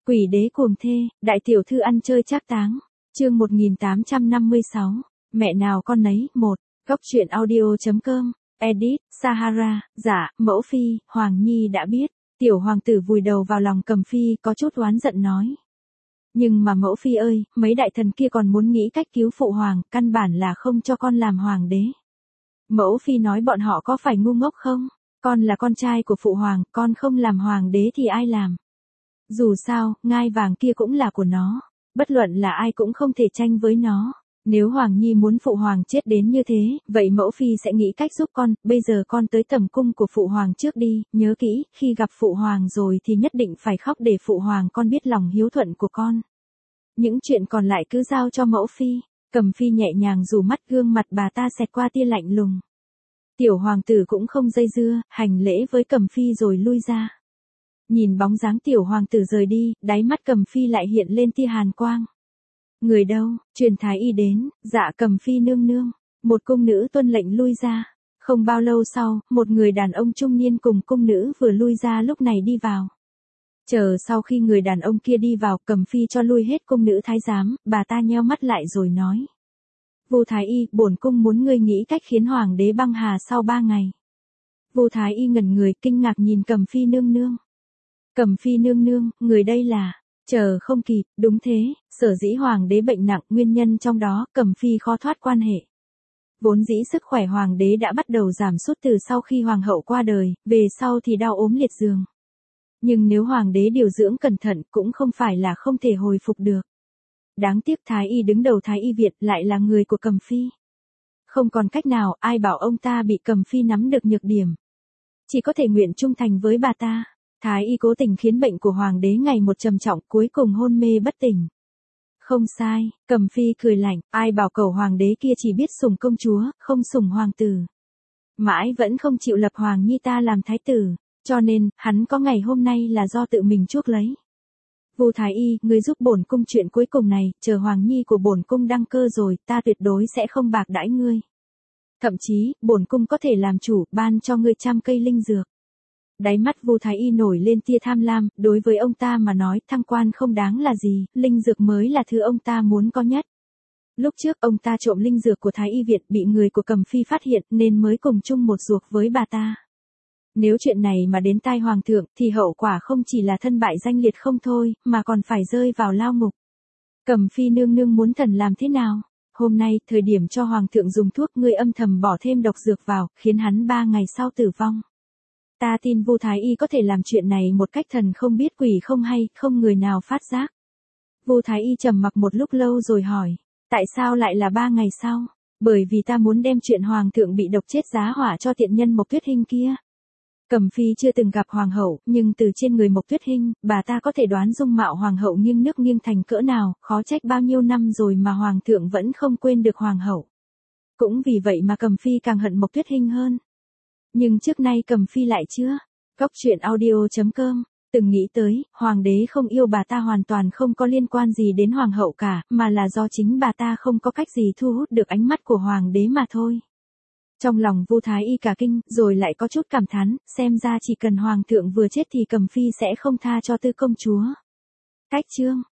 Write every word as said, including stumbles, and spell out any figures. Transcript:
Quỷ đế cuồng thê, đại tiểu thư ăn chơi trác táng. Chương một nghìn tám trăm năm mươi sáu. Mẹ nào con nấy, một. Góc truyện audio.com. Edit, Sahara, dạ, mẫu phi, Hoàng Nhi đã biết. Tiểu hoàng tử vùi đầu vào lòng Cầm Phi, có chút oán giận nói. Nhưng mà mẫu phi ơi, mấy đại thần kia còn muốn nghĩ cách cứu phụ hoàng, căn bản là không cho con làm hoàng đế. Mẫu phi nói bọn họ có phải ngu ngốc không? Con là con trai của phụ hoàng, con không làm hoàng đế thì ai làm? Dù sao, ngai vàng kia cũng là của nó. Bất luận là ai cũng không thể tranh với nó. Nếu Hoàng Nhi muốn phụ hoàng chết đến như thế, vậy mẫu phi sẽ nghĩ cách giúp con, bây giờ con tới tầm cung của phụ hoàng trước đi, nhớ kỹ, khi gặp phụ hoàng rồi thì nhất định phải khóc để phụ hoàng con biết lòng hiếu thuận của con. Những chuyện còn lại cứ giao cho mẫu phi. Cầm Phi nhẹ nhàng rủ mắt, gương mặt bà ta xẹt qua tia lạnh lùng. Tiểu hoàng tử cũng không dây dưa, hành lễ với Cầm Phi rồi lui ra. Nhìn bóng dáng tiểu hoàng tử rời đi, đáy mắt Cầm Phi lại hiện lên tia hàn quang. Người đâu? Truyền thái y đến. Dạ Cầm Phi nương nương. Một cung nữ tuân lệnh lui ra. Không bao lâu sau, một người đàn ông trung niên cùng cung nữ vừa lui ra lúc này đi vào. Chờ sau khi người đàn ông kia đi vào, Cầm Phi cho lui hết cung nữ thái giám, bà ta nheo mắt lại rồi nói. Vu thái y, bổn cung muốn ngươi nghĩ cách khiến hoàng đế băng hà sau ba ngày. Vu thái y ngẩn người, kinh ngạc nhìn Cầm Phi nương nương. Cầm Phi nương nương, người đây là... Chờ không kịp, đúng thế, sở dĩ hoàng đế bệnh nặng, nguyên nhân trong đó, Cầm Phi khó thoát quan hệ. Vốn dĩ sức khỏe hoàng đế đã bắt đầu giảm sút từ sau khi hoàng hậu qua đời, về sau thì đau ốm liệt giường. Nhưng nếu hoàng đế điều dưỡng cẩn thận cũng không phải là không thể hồi phục được. Đáng tiếc thái y đứng đầu thái y viện lại là người của Cầm Phi. Không còn cách nào, ai bảo ông ta bị Cầm Phi nắm được nhược điểm. Chỉ có thể nguyện trung thành với bà ta. Thái y cố tình khiến bệnh của hoàng đế ngày một trầm trọng, cuối cùng hôn mê bất tỉnh. Không sai, Cầm Phi cười lạnh, ai bảo cẩu hoàng đế kia chỉ biết sủng công chúa, không sủng hoàng tử. Mãi vẫn không chịu lập Hoàng Nhi ta làm thái tử, cho nên, hắn có ngày hôm nay là do tự mình chuốc lấy. Vu thái y, ngươi giúp bổn cung chuyện cuối cùng này, chờ Hoàng Nhi của bổn cung đăng cơ rồi, ta tuyệt đối sẽ không bạc đãi ngươi. Thậm chí, bổn cung có thể làm chủ, ban cho ngươi trăm cây linh dược. Đáy mắt Vu thái y nổi lên tia tham lam, đối với ông ta mà nói, thăng quan không đáng là gì, linh dược mới là thứ ông ta muốn có nhất. Lúc trước ông ta trộm linh dược của thái y viện bị người của Cầm Phi phát hiện nên mới cùng chung một ruột với bà ta. Nếu chuyện này mà đến tai hoàng thượng thì hậu quả không chỉ là thân bại danh liệt không thôi, mà còn phải rơi vào lao ngục. Cầm Phi nương nương muốn thần làm thế nào? Hôm nay, thời điểm cho hoàng thượng dùng thuốc, ngươi âm thầm bỏ thêm độc dược vào, khiến hắn ba ngày sau tử vong. Ta tin Vu thái y có thể làm chuyện này một cách thần không biết quỷ không hay, không người nào phát giác. Vu thái y trầm mặc một lúc lâu rồi hỏi, tại sao lại là ba ngày sau? Bởi vì ta muốn đem chuyện hoàng thượng bị độc chết giá hỏa cho tiện nhân Mộc Tuyết Hinh kia. Cầm Phi chưa từng gặp hoàng hậu, nhưng từ trên người Mộc Tuyết Hinh, bà ta có thể đoán dung mạo hoàng hậu nghiêng nước nghiêng thành cỡ nào, khó trách bao nhiêu năm rồi mà hoàng thượng vẫn không quên được hoàng hậu. Cũng vì vậy mà Cầm Phi càng hận Mộc Tuyết Hinh hơn. Nhưng trước nay Cầm Phi lại chưa. Góc truyện audio.com. Từng nghĩ tới, hoàng đế không yêu bà ta hoàn toàn không có liên quan gì đến hoàng hậu cả, mà là do chính bà ta không có cách gì thu hút được ánh mắt của hoàng đế mà thôi. Trong lòng Vu thái y cả kinh, rồi lại có chút cảm thán, xem ra chỉ cần hoàng thượng vừa chết thì Cầm Phi sẽ không tha cho tư công chúa. Cách chương.